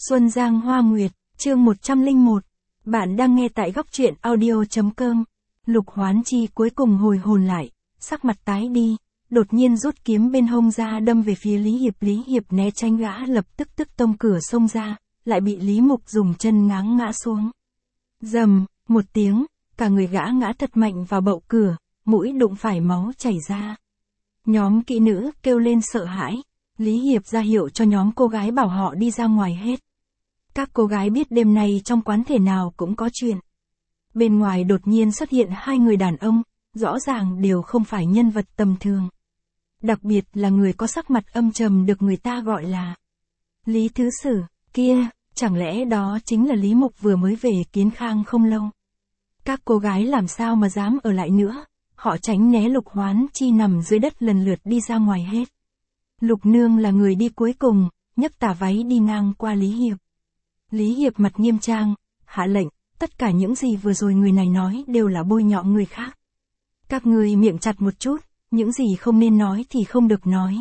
Xuân Giang Hoa Nguyệt, chương 101. Bạn đang nghe tại góc truyện audio.com. Lục Hoán Chi cuối cùng hồi hồn lại, sắc mặt tái đi, đột nhiên rút kiếm bên hông ra đâm về phía Lý Hiệp. Lý Hiệp né tránh, gã lập tức tông cửa xông ra, lại bị Lý Mục dùng chân ngáng ngã xuống. Rầm, một tiếng, cả người gã ngã thật mạnh vào bậu cửa, mũi đụng phải máu chảy ra. Nhóm kỹ nữ kêu lên sợ hãi, Lý Hiệp ra hiệu cho nhóm cô gái bảo họ đi ra ngoài hết. Các cô gái biết đêm nay trong quán thể nào cũng có chuyện. Bên ngoài đột nhiên xuất hiện hai người đàn ông, rõ ràng đều không phải nhân vật tầm thường. Đặc biệt là người có sắc mặt âm trầm được người ta gọi là Lý Thứ Sử, kia, chẳng lẽ đó chính là Lý Mục vừa mới về Kiến Khang không lâu. Các cô gái làm sao mà dám ở lại nữa, họ tránh né Lục Hoán Chi nằm dưới đất lần lượt đi ra ngoài hết. Lục Nương là người đi cuối cùng, nhấc tà váy đi ngang qua Lý Hiệp. Lý Hiệp mặt nghiêm trang, hạ lệnh, tất cả những gì vừa rồi người này nói đều là bôi nhọ người khác. Các ngươi miệng chặt một chút, những gì không nên nói thì không được nói.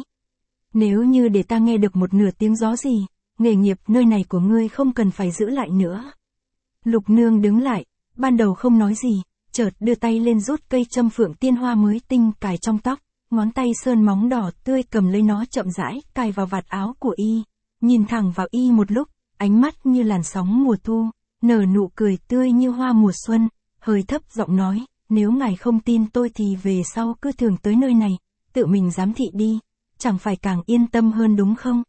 Nếu như để ta nghe được một nửa tiếng gió gì, nghề nghiệp nơi này của ngươi không cần phải giữ lại nữa. Lục Nương đứng lại, ban đầu không nói gì, chợt đưa tay lên rút cây châm phượng tiên hoa mới tinh cài trong tóc, ngón tay sơn móng đỏ tươi cầm lấy nó chậm rãi cài vào vạt áo của y, nhìn thẳng vào y một lúc, ánh mắt như làn sóng mùa thu, nở nụ cười tươi như hoa mùa xuân, hơi thấp giọng nói, nếu ngài không tin tôi thì về sau cứ thường tới nơi này, tự mình giám thị đi, chẳng phải càng yên tâm hơn đúng không?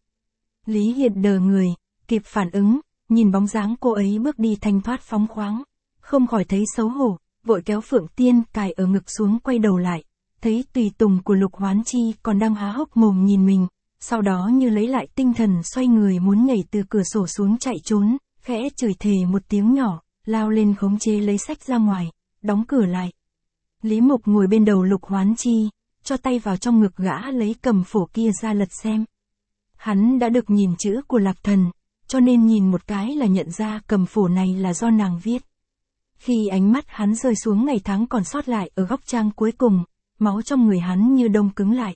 Lý Hiệp đờ người, kịp phản ứng, nhìn bóng dáng cô ấy bước đi thanh thoát phóng khoáng, không khỏi thấy xấu hổ, vội kéo phượng tiên cài ở ngực xuống quay đầu lại, thấy tùy tùng của Lục Hoán Chi còn đang há hốc mồm nhìn mình, sau đó như lấy lại tinh thần xoay người muốn nhảy từ cửa sổ xuống chạy trốn, khẽ chửi thề một tiếng nhỏ, lao lên khống chế lấy sách ra ngoài, đóng cửa lại. Lý Mục ngồi bên đầu Lục Hoán Chi, cho tay vào trong ngực gã lấy cầm phổ kia ra lật xem. Hắn đã được nhìn chữ của Lạc Thần, cho nên nhìn một cái là nhận ra cầm phổ này là do nàng viết. Khi ánh mắt hắn rơi xuống ngày tháng còn sót lại ở góc trang cuối cùng, máu trong người hắn như đông cứng lại.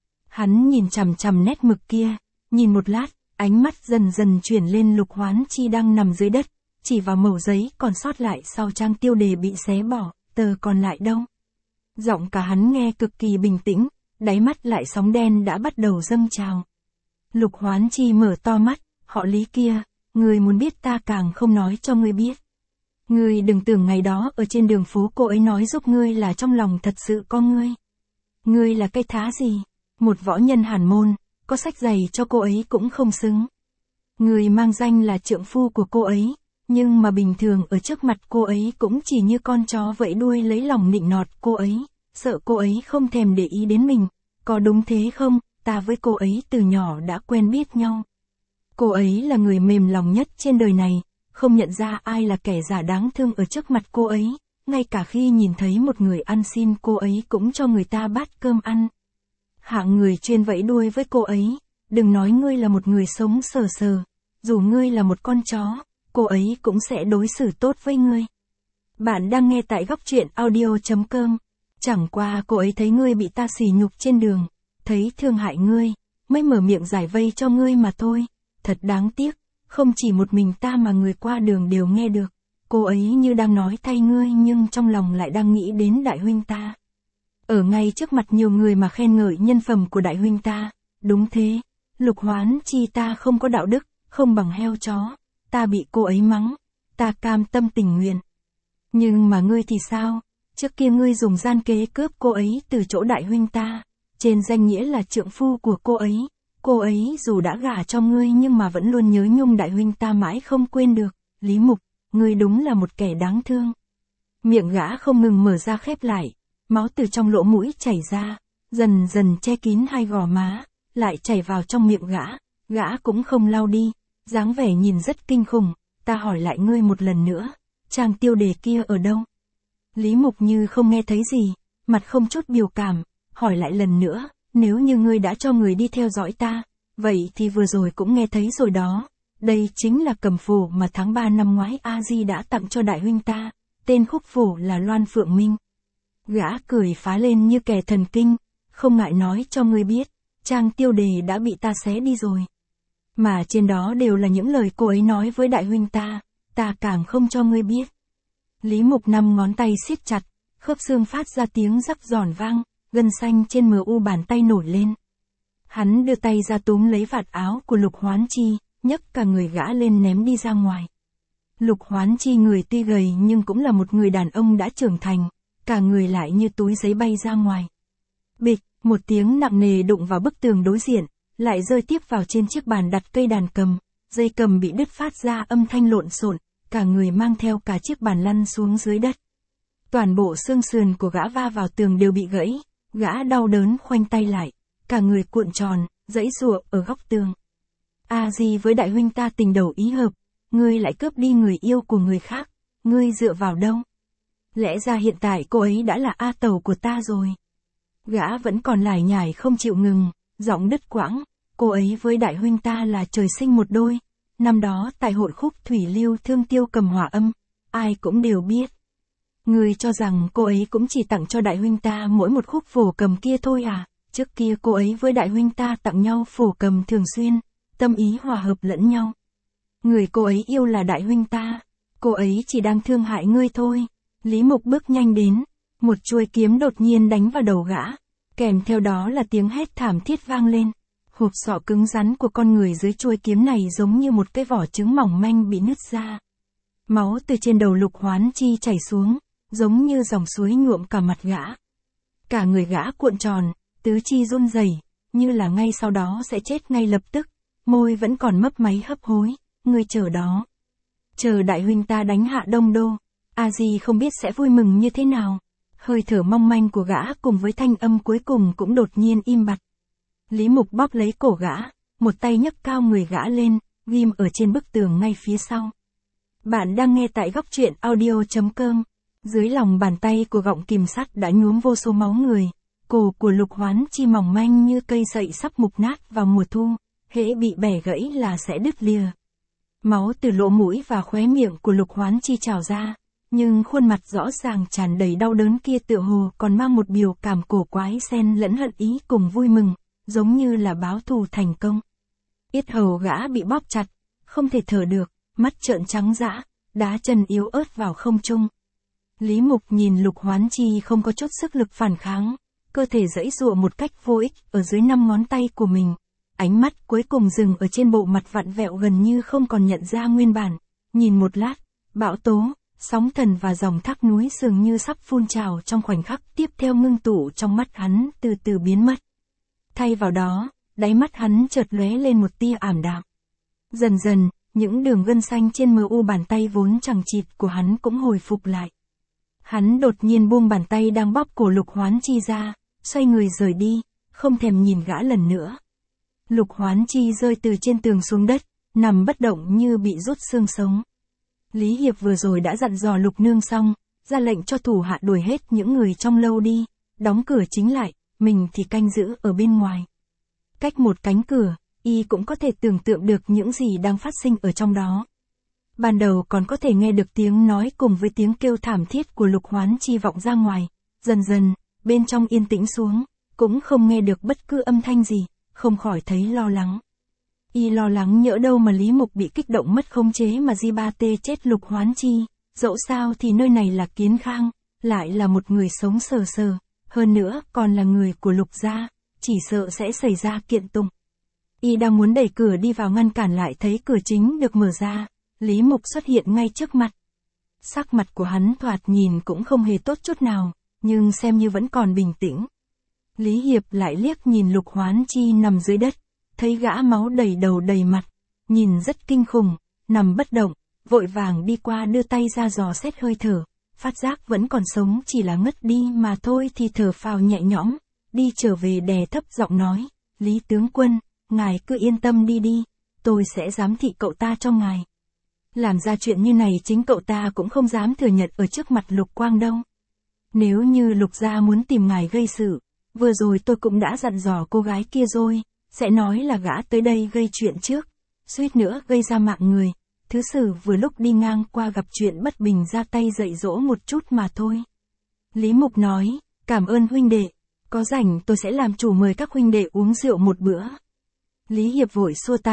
Hắn nhìn chằm chằm nét mực kia, nhìn một lát, ánh mắt dần dần chuyển lên Lục Hoán Chi đang nằm dưới đất, chỉ vào mẩu giấy còn sót lại sau trang tiêu đề bị xé bỏ, tờ còn lại đâu. Giọng cả hắn nghe cực kỳ bình tĩnh, đáy mắt lại sóng đen đã bắt đầu dâng trào. Lục Hoán Chi mở to mắt, họ Lý kia, ngươi muốn biết ta càng không nói cho ngươi biết. Ngươi đừng tưởng ngày đó ở trên đường phố cô ấy nói giúp ngươi là trong lòng thật sự có ngươi. Ngươi là cái thá gì? Một võ nhân hàn môn, có sách giày cho cô ấy cũng không xứng. Ngươi mang danh là trượng phu của cô ấy, nhưng mà bình thường ở trước mặt cô ấy cũng chỉ như con chó vẫy đuôi lấy lòng nịnh nọt cô ấy, sợ cô ấy không thèm để ý đến mình. Có đúng thế không? Ta với cô ấy từ nhỏ đã quen biết nhau. Cô ấy là người mềm lòng nhất trên đời này, không nhận ra ai là kẻ giả đáng thương ở trước mặt cô ấy, ngay cả khi nhìn thấy một người ăn xin cô ấy cũng cho người ta bát cơm ăn. Hạng người chuyên vẫy đuôi với cô ấy, đừng nói ngươi là một người sống sờ sờ, dù ngươi là một con chó, cô ấy cũng sẽ đối xử tốt với ngươi. Bạn đang nghe tại góc truyện audio.com. Chẳng qua cô ấy thấy ngươi bị ta sỉ nhục trên đường, thấy thương hại ngươi, mới mở miệng giải vây cho ngươi mà thôi. Thật đáng tiếc, không chỉ một mình ta mà người qua đường đều nghe được. Cô ấy như đang nói thay ngươi nhưng trong lòng lại đang nghĩ đến đại huynh ta. Ở ngay trước mặt nhiều người mà khen ngợi nhân phẩm của đại huynh ta. Đúng thế, Lục Hoán Chi ta không có đạo đức, không bằng heo chó. Ta bị cô ấy mắng, ta cam tâm tình nguyện. Nhưng mà ngươi thì sao? Trước kia ngươi dùng gian kế cướp cô ấy từ chỗ đại huynh ta, trên danh nghĩa là trượng phu của cô ấy. Cô ấy dù đã gả cho ngươi nhưng mà vẫn luôn nhớ nhung đại huynh ta mãi không quên được. Lý Mục, ngươi đúng là một kẻ đáng thương. Miệng gã không ngừng mở ra khép lại, máu từ trong lỗ mũi chảy ra, dần dần che kín hai gò má, lại chảy vào trong miệng gã cũng không lau đi, dáng vẻ nhìn rất kinh khủng. Ta hỏi lại ngươi một lần nữa, trang tiêu đề kia ở đâu? Lý Mục như không nghe thấy gì, mặt không chút biểu cảm, hỏi lại lần nữa, nếu như ngươi đã cho người đi theo dõi ta, vậy thì vừa rồi cũng nghe thấy rồi đó, đây chính là cầm phổ mà tháng 3 năm ngoái A-di đã tặng cho đại huynh ta, tên khúc phổ là Loan Phượng Minh. Gã cười phá lên như kẻ thần kinh, không ngại nói cho ngươi biết, trang tiêu đề đã bị ta xé đi rồi. Mà trên đó đều là những lời cô ấy nói với đại huynh ta càng không cho ngươi biết. Lý Mục 5 ngón tay siết chặt, khớp xương phát ra tiếng rắc giòn vang, gân xanh trên MU bàn tay nổi lên. Hắn đưa tay ra túm lấy vạt áo của Lục Hoán Chi, nhấc cả người gã lên ném đi ra ngoài. Lục Hoán Chi người tuy gầy nhưng cũng là một người đàn ông đã trưởng thành, cả người lại như túi giấy bay ra ngoài. Bịch, một tiếng nặng nề đụng vào bức tường đối diện, lại rơi tiếp vào trên chiếc bàn đặt cây đàn cầm, dây cầm bị đứt phát ra âm thanh lộn xộn, cả người mang theo cả chiếc bàn lăn xuống dưới đất. Toàn bộ xương sườn của gã va vào tường đều bị gãy, gã đau đớn khoanh tay lại, cả người cuộn tròn, giãy giụa ở góc tường. Gì với đại huynh ta tình đầu ý hợp, ngươi lại cướp đi người yêu của người khác, ngươi dựa vào đâu? Lẽ ra hiện tại cô ấy đã là A Tẩu của ta rồi. Gã vẫn còn lải nhải không chịu ngừng, giọng đứt quãng, cô ấy với đại huynh ta là trời sinh một đôi. Năm đó tại hội khúc Thủy Lưu Thương Tiêu cầm hòa âm, ai cũng đều biết. Ngươi cho rằng cô ấy cũng chỉ tặng cho đại huynh ta mỗi một khúc phổ cầm kia thôi à? Trước kia cô ấy với đại huynh ta tặng nhau phổ cầm thường xuyên, tâm ý hòa hợp lẫn nhau. Người cô ấy yêu là đại huynh ta, cô ấy chỉ đang thương hại ngươi thôi. Lý Mục bước nhanh đến, một chuôi kiếm đột nhiên đánh vào đầu gã, kèm theo đó là tiếng hét thảm thiết vang lên. Hộp sọ cứng rắn của con người dưới chuôi kiếm này giống như một cái vỏ trứng mỏng manh bị nứt ra. Máu từ trên đầu Lục Hoán Chi chảy xuống, giống như dòng suối nhuộm cả mặt gã. Cả người gã cuộn tròn, tứ chi run rẩy, như là ngay sau đó sẽ chết ngay lập tức, môi vẫn còn mấp máy hấp hối, ngươi chờ đó. Chờ đại huynh ta đánh hạ Đông Đô, Di không biết sẽ vui mừng như thế nào. Hơi thở mong manh của gã cùng với thanh âm cuối cùng cũng đột nhiên im bặt. Lý Mục bóp lấy cổ gã, một tay nhấc cao người gã lên, ghim ở trên bức tường ngay phía sau. Bạn đang nghe tại góc truyện audio.com. Dưới lòng bàn tay của gọng kìm sắt đã nhuốm vô số máu người. Cổ của Lục Hoán Chi mỏng manh như cây sậy sắp mục nát vào mùa thu, hễ bị bẻ gãy là sẽ đứt lìa. Máu từ lỗ mũi và khóe miệng của Lục Hoán Chi trào ra, nhưng khuôn mặt rõ ràng tràn đầy đau đớn kia tựa hồ còn mang một biểu cảm cổ quái xen lẫn hận ý cùng vui mừng, giống như là báo thù thành công. Yết hầu gã bị bóp chặt, không thể thở được, mắt trợn trắng dã, đá chân yếu ớt vào không trung. Lý Mục nhìn Lục Hoán Chi không có chút sức lực phản kháng, cơ thể giãy giụa một cách vô ích ở dưới 5 ngón tay của mình. Ánh mắt cuối cùng dừng ở trên bộ mặt vặn vẹo gần như không còn nhận ra nguyên bản. Nhìn một lát, bão tố, sóng thần và dòng thác núi dường như sắp phun trào trong khoảnh khắc tiếp theo ngưng tụ trong mắt hắn từ từ biến mất. Thay vào đó, đáy mắt hắn chợt lóe lên một tia ảm đạm. Dần dần, những đường gân xanh trên MU bàn tay vốn chằng chịt của hắn cũng hồi phục lại. Hắn đột nhiên buông bàn tay đang bóp cổ Lục Hoán Chi ra, xoay người rời đi, không thèm nhìn gã lần nữa. Lục Hoán Chi rơi từ trên tường xuống đất, nằm bất động như bị rút xương sống. Lý Hiệp vừa rồi đã dặn dò Lục Nương xong, ra lệnh cho thủ hạ đuổi hết những người trong lâu đi, đóng cửa chính lại, mình thì canh giữ ở bên ngoài. Cách một cánh cửa, y cũng có thể tưởng tượng được những gì đang phát sinh ở trong đó. Ban đầu còn có thể nghe được tiếng nói cùng với tiếng kêu thảm thiết của Lục Hoán Chi vọng ra ngoài, dần dần, bên trong yên tĩnh xuống, cũng không nghe được bất cứ âm thanh gì, không khỏi thấy lo lắng. Y lo lắng nhỡ đâu mà Lý Mục bị kích động mất khống chế mà Di Ba Tê chết Lục Hoán Chi, dẫu sao thì nơi này là Kiến Khang, lại là một người sống sờ sờ, hơn nữa còn là người của Lục gia, chỉ sợ sẽ xảy ra kiện tụng. Y đang muốn đẩy cửa đi vào ngăn cản lại thấy cửa chính được mở ra, Lý Mục xuất hiện ngay trước mặt. Sắc mặt của hắn thoạt nhìn cũng không hề tốt chút nào, nhưng xem như vẫn còn bình tĩnh. Lý Hiệp lại liếc nhìn Lục Hoán Chi nằm dưới đất, thấy gã máu đầy đầu đầy mặt, nhìn rất kinh khủng, nằm bất động, vội vàng đi qua đưa tay ra dò xét hơi thở, phát giác vẫn còn sống chỉ là ngất đi mà thôi thì thở phào nhẹ nhõm, đi trở về đè thấp giọng nói, Lý tướng quân, ngài cứ yên tâm đi, tôi sẽ giám thị cậu ta cho ngài. Làm ra chuyện như này chính cậu ta cũng không dám thừa nhận ở trước mặt Lục Quang đâu. Nếu như Lục gia muốn tìm ngài gây sự, vừa rồi tôi cũng đã dặn dò cô gái kia rồi, sẽ nói là gã tới đây gây chuyện trước, suýt nữa gây ra mạng người. Thứ sử vừa lúc đi ngang qua gặp chuyện bất bình ra tay dạy dỗ một chút mà thôi. Lý Mục nói, cảm ơn huynh đệ, có rảnh tôi sẽ làm chủ mời các huynh đệ uống rượu một bữa. Lý Hiệp vội xua tay,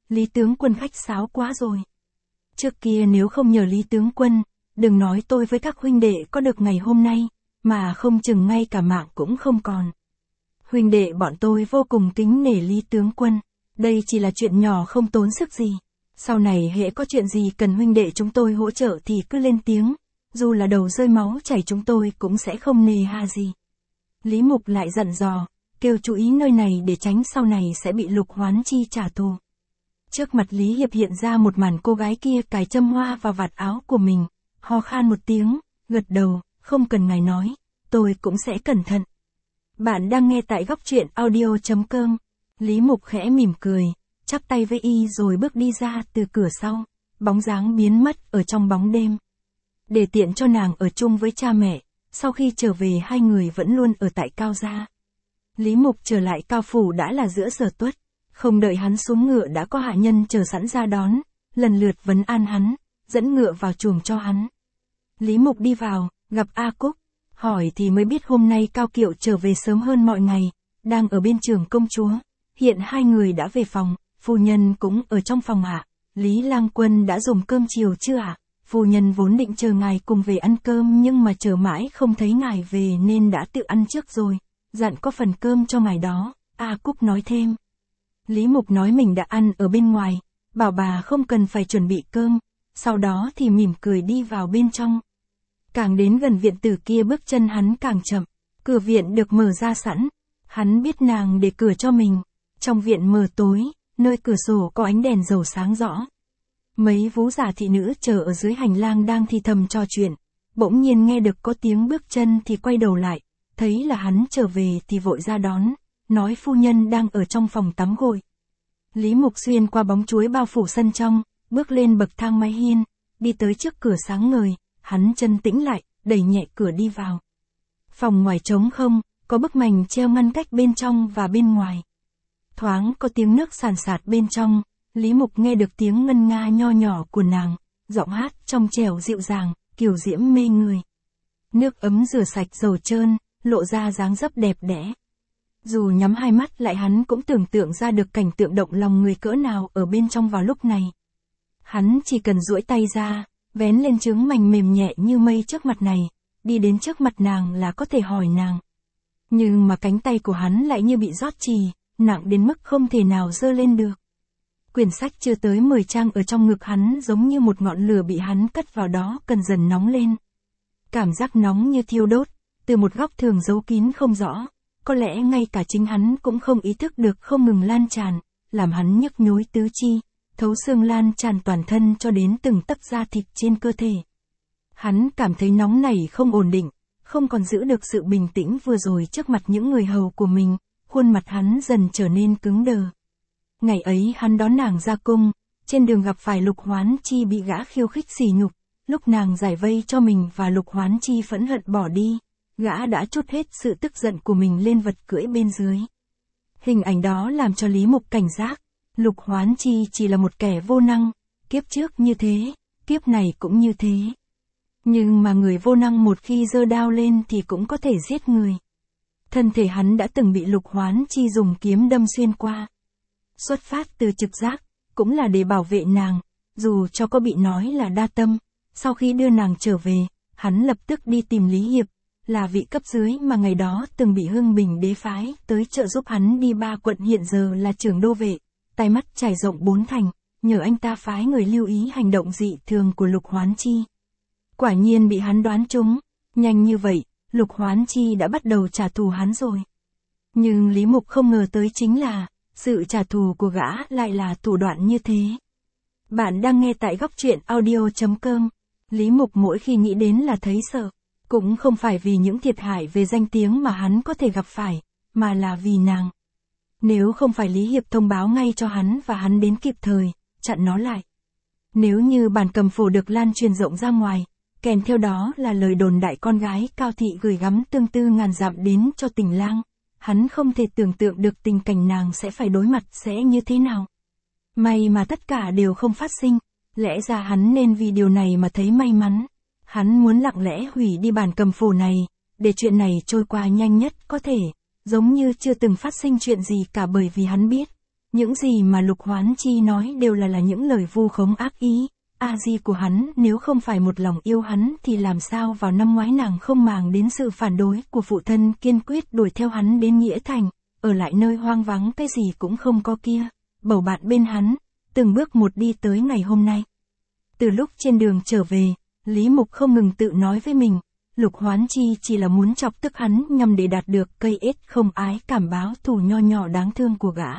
Lý tướng quân khách sáo quá rồi. Trước kia nếu không nhờ Lý tướng quân, đừng nói tôi với các huynh đệ có được ngày hôm nay, mà không chừng ngay cả mạng cũng không còn. Huynh đệ bọn tôi vô cùng kính nể Lý tướng quân, đây chỉ là chuyện nhỏ không tốn sức gì. Sau này hễ có chuyện gì cần huynh đệ chúng tôi hỗ trợ thì cứ lên tiếng, dù là đầu rơi máu chảy chúng tôi cũng sẽ không nề hà gì. Lý Mục lại dặn dò, kêu chú ý nơi này để tránh sau này sẽ bị Lục Hoán Chi trả thù. Trước mặt Lý Hiệp hiện ra một màn cô gái kia cài châm hoa vào vạt áo của mình, ho khan một tiếng, gật đầu, không cần ngài nói, tôi cũng sẽ cẩn thận. Bạn đang nghe tại góc truyện audio.com. Lý Mục khẽ mỉm cười, chắp tay với y rồi bước đi ra từ cửa sau, bóng dáng biến mất ở trong bóng đêm. Để tiện cho nàng ở chung với cha mẹ, sau khi trở về hai người vẫn luôn ở tại Cao gia. Lý Mục trở lại Cao phủ đã là giữa giờ tuất, không đợi hắn xuống ngựa đã có hạ nhân chờ sẵn ra đón, lần lượt vấn an hắn, dẫn ngựa vào chuồng cho hắn. Lý Mục đi vào, gặp A Cúc, hỏi thì mới biết hôm nay Cao Kiệu trở về sớm hơn mọi ngày, đang ở bên trường công chúa. Hiện hai người đã về phòng, phu nhân cũng ở trong phòng ạ. Lý Lang Quân đã dùng cơm chiều chưa ạ? Phu nhân vốn định chờ ngài cùng về ăn cơm nhưng mà chờ mãi không thấy ngài về nên đã tự ăn trước rồi, dặn có phần cơm cho ngài đó, A Cúc nói thêm. Lý Mục nói mình đã ăn ở bên ngoài, bảo bà không cần phải chuẩn bị cơm, sau đó thì mỉm cười đi vào bên trong. Càng đến gần viện tử kia bước chân hắn càng chậm, cửa viện được mở ra sẵn, hắn biết nàng để cửa cho mình. Trong viện mờ tối, nơi cửa sổ có ánh đèn dầu sáng rõ. Mấy vú già thị nữ chờ ở dưới hành lang đang thì thầm trò chuyện, bỗng nhiên nghe được có tiếng bước chân thì quay đầu lại, thấy là hắn trở về thì vội ra đón, nói phu nhân đang ở trong phòng tắm gội. Lý Mục xuyên qua bóng chuối bao phủ sân trong, bước lên bậc thang mái hiên, đi tới trước cửa sáng ngời, hắn chân tĩnh lại, đẩy nhẹ cửa đi vào. Phòng ngoài trống không, có bức mành treo ngăn cách bên trong và bên ngoài. Thoáng có tiếng nước sàn sạt bên trong, Lý Mục nghe được tiếng ngân nga nho nhỏ của nàng, giọng hát trong trẻo dịu dàng, kiều diễm mê người. Nước ấm rửa sạch dầu trơn, lộ ra dáng dấp đẹp đẽ. Dù nhắm hai mắt lại hắn cũng tưởng tượng ra được cảnh tượng động lòng người cỡ nào ở bên trong vào lúc này. Hắn chỉ cần duỗi tay ra, vén lên trứng mành mềm nhẹ như mây trước mặt này, đi đến trước mặt nàng là có thể hỏi nàng. Nhưng mà cánh tay của hắn lại như bị rót chì, nặng đến mức không thể nào giơ lên được. Quyển sách chưa tới 10 trang ở trong ngực hắn giống như một ngọn lửa bị hắn cất vào đó cần dần nóng lên. Cảm giác nóng như thiêu đốt, từ một góc thường giấu kín không rõ, có lẽ ngay cả chính hắn cũng không ý thức được không ngừng lan tràn, làm hắn nhức nhối tứ chi, thấu xương lan tràn toàn thân cho đến từng tấc da thịt trên cơ thể. Hắn cảm thấy nóng này không ổn định, không còn giữ được sự bình tĩnh vừa rồi trước mặt những người hầu của mình, khuôn mặt hắn dần trở nên cứng đờ. Ngày ấy hắn đón nàng ra cung, trên đường gặp phải Lục Hoán Chi bị gã khiêu khích sỉ nhục, lúc nàng giải vây cho mình và Lục Hoán Chi phẫn hận bỏ đi, gã đã trút hết sự tức giận của mình lên vật cưỡi bên dưới. Hình ảnh đó làm cho Lý Mục cảnh giác, Lục Hoán Chi chỉ là một kẻ vô năng, kiếp trước như thế, kiếp này cũng như thế. Nhưng mà người vô năng một khi giơ đao lên thì cũng có thể giết người. Thân thể hắn đã từng bị Lục Hoán Chi dùng kiếm đâm xuyên qua. Xuất phát từ trực giác, cũng là để bảo vệ nàng, dù cho có bị nói là đa tâm. Sau khi đưa nàng trở về, hắn lập tức đi tìm Lý Hiệp, là vị cấp dưới mà ngày đó từng bị Hưng Bình đế phái tới trợ giúp hắn đi 3 quận hiện giờ là trưởng đô vệ, tai mắt trải rộng 4 thành, nhờ anh ta phái người lưu ý hành động dị thường của Lục Hoán Chi. Quả nhiên bị hắn đoán trúng, nhanh như vậy, Lục Hoán Chi đã bắt đầu trả thù hắn rồi. Nhưng Lý Mục không ngờ tới chính là, sự trả thù của gã lại là thủ đoạn như thế. Bạn đang nghe tại góc truyện audio.com. Lý Mục mỗi khi nghĩ đến là thấy sợ, cũng không phải vì những thiệt hại về danh tiếng mà hắn có thể gặp phải, mà là vì nàng. Nếu không phải Lý Hiệp thông báo ngay cho hắn và hắn đến kịp thời, chặn nó lại. Nếu như bản cầm phổ được lan truyền rộng ra ngoài, kèm theo đó là lời đồn đại con gái Cao Thị gửi gắm tương tư ngàn dặm đến cho Tình Lang, hắn không thể tưởng tượng được tình cảnh nàng sẽ phải đối mặt sẽ như thế nào. May mà tất cả đều không phát sinh, lẽ ra hắn nên vì điều này mà thấy may mắn. Hắn muốn lặng lẽ hủy đi bản cầm phổ này, để chuyện này trôi qua nhanh nhất có thể, giống như chưa từng phát sinh chuyện gì cả bởi vì hắn biết, Những gì mà Lục Hoán Chi nói đều là những lời vu khống ác ý. A-di của hắn nếu không phải một lòng yêu hắn thì làm sao vào năm ngoái nàng không màng đến sự phản đối của phụ thân kiên quyết đuổi theo hắn đến Nghĩa Thành, ở lại nơi hoang vắng cái gì cũng không có kia, bầu bạn bên hắn, từng bước một đi tới ngày hôm nay. Từ lúc trên đường trở về, Lý Mục không ngừng tự nói với mình, Lục Hoán Chi chỉ là muốn chọc tức hắn nhằm để đạt được cây ết không ái cảm báo thù nho nhỏ đáng thương của gã.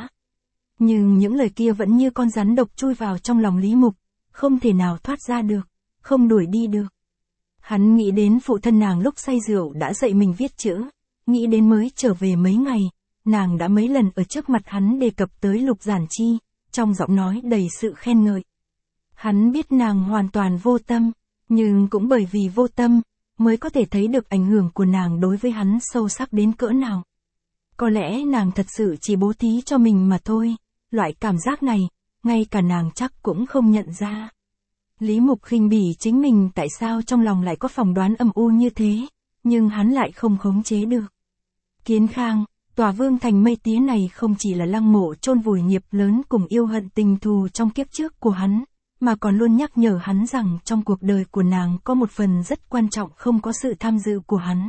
Nhưng những lời kia vẫn như con rắn độc chui vào trong lòng Lý Mục, không thể nào thoát ra được, không đuổi đi được. Hắn nghĩ đến phụ thân nàng lúc say rượu đã dạy mình viết chữ, nghĩ đến mới trở về mấy ngày, nàng đã mấy lần ở trước mặt hắn đề cập tới Lục Giản Chi, trong giọng nói đầy sự khen ngợi. Hắn biết nàng hoàn toàn vô tâm, nhưng cũng bởi vì vô tâm, mới có thể thấy được ảnh hưởng của nàng đối với hắn sâu sắc đến cỡ nào. Có lẽ nàng thật sự chỉ bố thí cho mình mà thôi, loại cảm giác này, ngay cả nàng chắc cũng không nhận ra. Lý Mục khinh bỉ chính mình tại sao trong lòng lại có phỏng đoán âm u như thế, nhưng hắn lại không khống chế được. Kiến Khang, tòa vương thành mây tía này không chỉ là lăng mộ chôn vùi nghiệp lớn cùng yêu hận tình thù trong kiếp trước của hắn, mà còn luôn nhắc nhở hắn rằng trong cuộc đời của nàng có một phần rất quan trọng không có sự tham dự của hắn.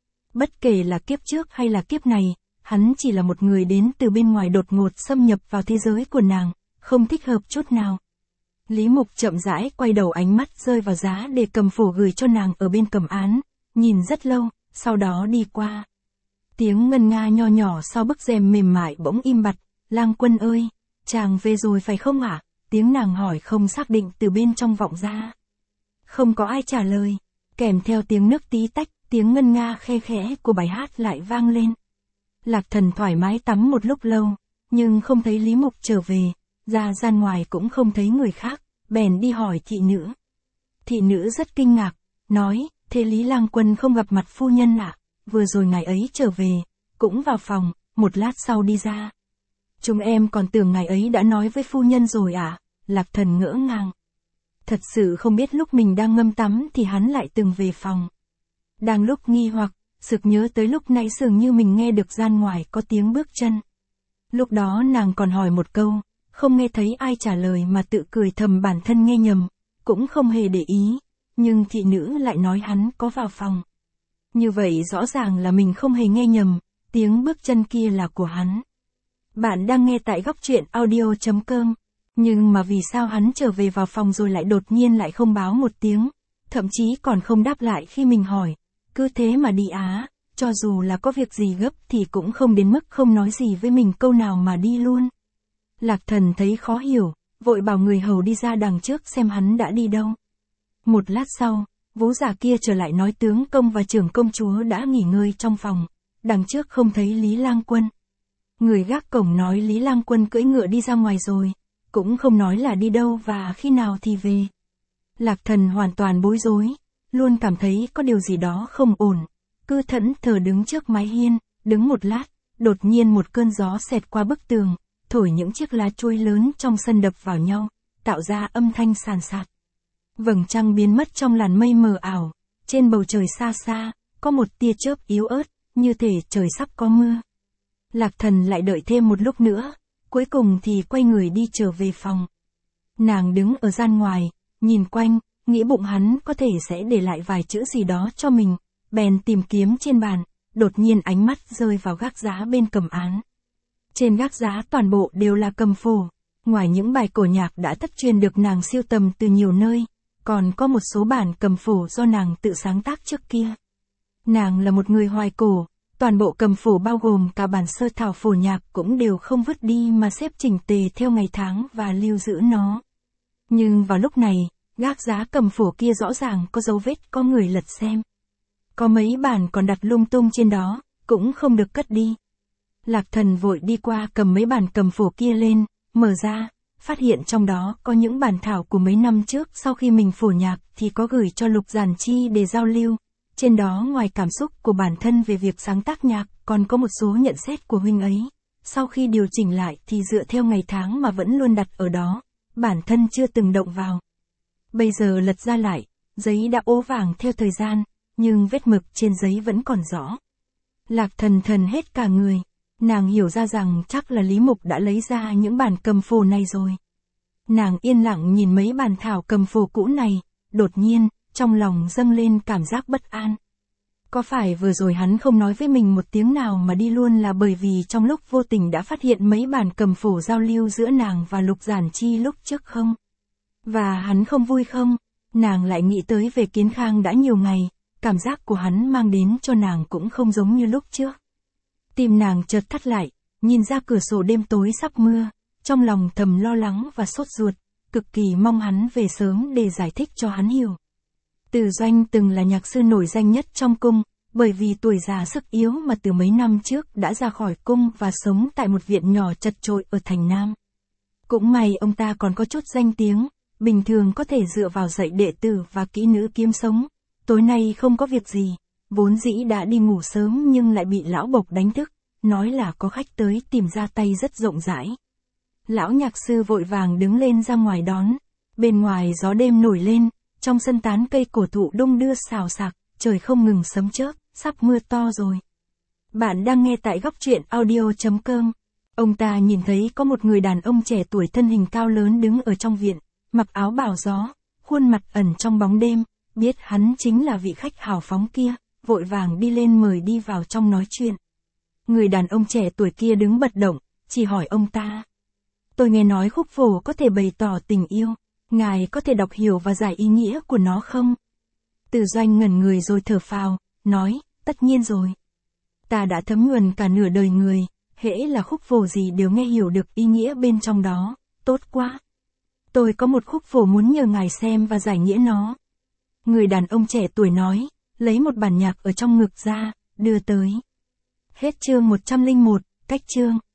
Bất kể là kiếp trước hay là kiếp này, hắn chỉ là một người đến từ bên ngoài đột ngột xâm nhập vào thế giới của nàng, không thích hợp chút nào. Lý Mục chậm rãi quay đầu, ánh mắt rơi vào giá để cầm phổ gửi cho nàng ở bên cầm án, nhìn rất lâu, sau đó đi qua. Tiếng ngân nga nho nhỏ sau bức rèm mềm mại bỗng im bặt, Lang Quân ơi, chàng về rồi phải không ạ? Tiếng nàng hỏi không xác định từ bên trong vọng ra. Không có ai trả lời, kèm theo tiếng nước tí tách, tiếng ngân nga khe khẽ của bài hát lại vang lên. Lạc Thần thoải mái tắm một lúc lâu, nhưng không thấy Lý Mục trở về, ra gian ngoài cũng không thấy người khác, bèn đi hỏi thị nữ. Thị nữ rất kinh ngạc, nói, thế Lý Lang Quân không gặp mặt phu nhân ạ? Vừa rồi ngài ấy trở về, cũng vào phòng, một lát sau đi ra. Chúng em còn tưởng ngài ấy đã nói với phu nhân rồi ạ? Lạc Thần ngỡ ngàng. Thật sự không biết lúc mình đang ngâm tắm thì hắn lại từng về phòng. Đang lúc nghi hoặc, sực nhớ tới lúc nãy dường như mình nghe được gian ngoài có tiếng bước chân. Lúc đó nàng còn hỏi một câu, không nghe thấy ai trả lời mà tự cười thầm bản thân nghe nhầm, cũng không hề để ý, nhưng thị nữ lại nói hắn có vào phòng. Như vậy rõ ràng là mình không hề nghe nhầm, tiếng bước chân kia là của hắn. Bạn đang nghe tại góc truyện audio.com, nhưng mà vì sao hắn trở về vào phòng rồi lại đột nhiên lại không báo một tiếng, thậm chí còn không đáp lại khi mình hỏi, cứ thế mà đi á, cho dù là có việc gì gấp thì cũng không đến mức không nói gì với mình câu nào mà đi luôn. Lạc Thần thấy khó hiểu, vội bảo người hầu đi ra đằng trước xem hắn đã đi đâu. Một lát sau, Vũ già kia trở lại nói tướng công và trưởng công chúa đã nghỉ ngơi trong phòng, đằng trước không thấy Lý Lang Quân. Người gác cổng nói Lý Lang Quân cưỡi ngựa đi ra ngoài rồi, cũng không nói là đi đâu và khi nào thì về. Lạc Thần hoàn toàn bối rối, luôn cảm thấy có điều gì đó không ổn, cứ thẫn thờ đứng trước mái hiên, đứng một lát, đột nhiên một cơn gió xẹt qua bức tường, thổi những chiếc lá chuối lớn trong sân đập vào nhau, tạo ra âm thanh sàn sạt. Vầng trăng biến mất trong làn mây mờ ảo, trên bầu trời xa xa, có một tia chớp yếu ớt, như thể trời sắp có mưa. Lạc Thần lại đợi thêm một lúc nữa, cuối cùng thì quay người đi trở về phòng. Nàng đứng ở gian ngoài, nhìn quanh, nghĩ bụng hắn có thể sẽ để lại vài chữ gì đó cho mình, bèn tìm kiếm trên bàn, đột nhiên ánh mắt rơi vào gác giá bên cầm án. Trên gác giá toàn bộ đều là cầm phổ, ngoài những bài cổ nhạc đã thất truyền được nàng sưu tầm từ nhiều nơi, còn có một số bản cầm phổ do nàng tự sáng tác trước kia. Nàng là một người hoài cổ, toàn bộ cầm phổ bao gồm cả bản sơ thảo phổ nhạc cũng đều không vứt đi mà xếp chỉnh tề theo ngày tháng và lưu giữ nó. Nhưng vào lúc này, gác giá cầm phổ kia rõ ràng có dấu vết có người lật xem. Có mấy bản còn đặt lung tung trên đó, cũng không được cất đi. Lạc Thần vội đi qua cầm mấy bản cầm phổ kia lên, mở ra, phát hiện trong đó có những bản thảo của mấy năm trước sau khi mình phổ nhạc thì có gửi cho Lục Giản Chi để giao lưu. Trên đó ngoài cảm xúc của bản thân về việc sáng tác nhạc, còn có một số nhận xét của huynh ấy. Sau khi điều chỉnh lại thì dựa theo ngày tháng mà vẫn luôn đặt ở đó, bản thân chưa từng động vào. Bây giờ lật ra lại, giấy đã ố vàng theo thời gian, nhưng vết mực trên giấy vẫn còn rõ. Lạc Thần thần hết cả người. Nàng hiểu ra rằng chắc là Lý Mục đã lấy ra những bản cầm phổ này rồi. Nàng yên lặng nhìn mấy bản thảo cầm phổ cũ này, đột nhiên, trong lòng dâng lên cảm giác bất an. Có phải vừa rồi hắn không nói với mình một tiếng nào mà đi luôn là bởi vì trong lúc vô tình đã phát hiện mấy bản cầm phổ giao lưu giữa nàng và Lục Giản Chi lúc trước không? Và hắn không vui không? Nàng lại nghĩ tới về Kiến Khang đã nhiều ngày, cảm giác của hắn mang đến cho nàng cũng không giống như lúc trước. Tim nàng chợt thắt lại, nhìn ra cửa sổ đêm tối sắp mưa, trong lòng thầm lo lắng và sốt ruột, cực kỳ mong hắn về sớm để giải thích cho hắn hiểu. Từ Doanh từng là nhạc sư nổi danh nhất trong cung, bởi vì tuổi già sức yếu mà từ mấy năm trước đã ra khỏi cung và sống tại một viện nhỏ chật chội ở thành Nam. Cũng may ông ta còn có chút danh tiếng, bình thường có thể dựa vào dạy đệ tử và kỹ nữ kiếm sống. Tối nay không có việc gì, vốn dĩ đã đi ngủ sớm nhưng lại bị lão Bộc đánh thức, nói là có khách tới tìm ra tay rất rộng rãi. Lão nhạc sư vội vàng đứng lên ra ngoài đón, bên ngoài gió đêm nổi lên, trong sân tán cây cổ thụ đung đưa xào xạc, trời không ngừng sấm chớp, sắp mưa to rồi. Bạn đang nghe tại góc truyện audio.com. Ông ta nhìn thấy có một người đàn ông trẻ tuổi thân hình cao lớn đứng ở trong viện, mặc áo bào gió, khuôn mặt ẩn trong bóng đêm, biết hắn chính là vị khách hào phóng kia, vội vàng đi lên mời đi vào trong nói chuyện. Người đàn ông trẻ tuổi kia đứng bất động, chỉ hỏi ông ta. Tôi nghe nói khúc phổ có thể bày tỏ tình yêu, ngài có thể đọc hiểu và giải ý nghĩa của nó không? Từ Doanh ngẩn người rồi thở phào, nói, tất nhiên rồi. Ta đã thấm nhuần cả nửa đời người, hễ là khúc phổ gì đều nghe hiểu được ý nghĩa bên trong đó, tốt quá. Tôi có một khúc phổ muốn nhờ ngài xem và giải nghĩa nó. Người đàn ông trẻ tuổi nói, lấy một bản nhạc ở trong ngực ra, đưa tới. Hết chương 101, cách chương.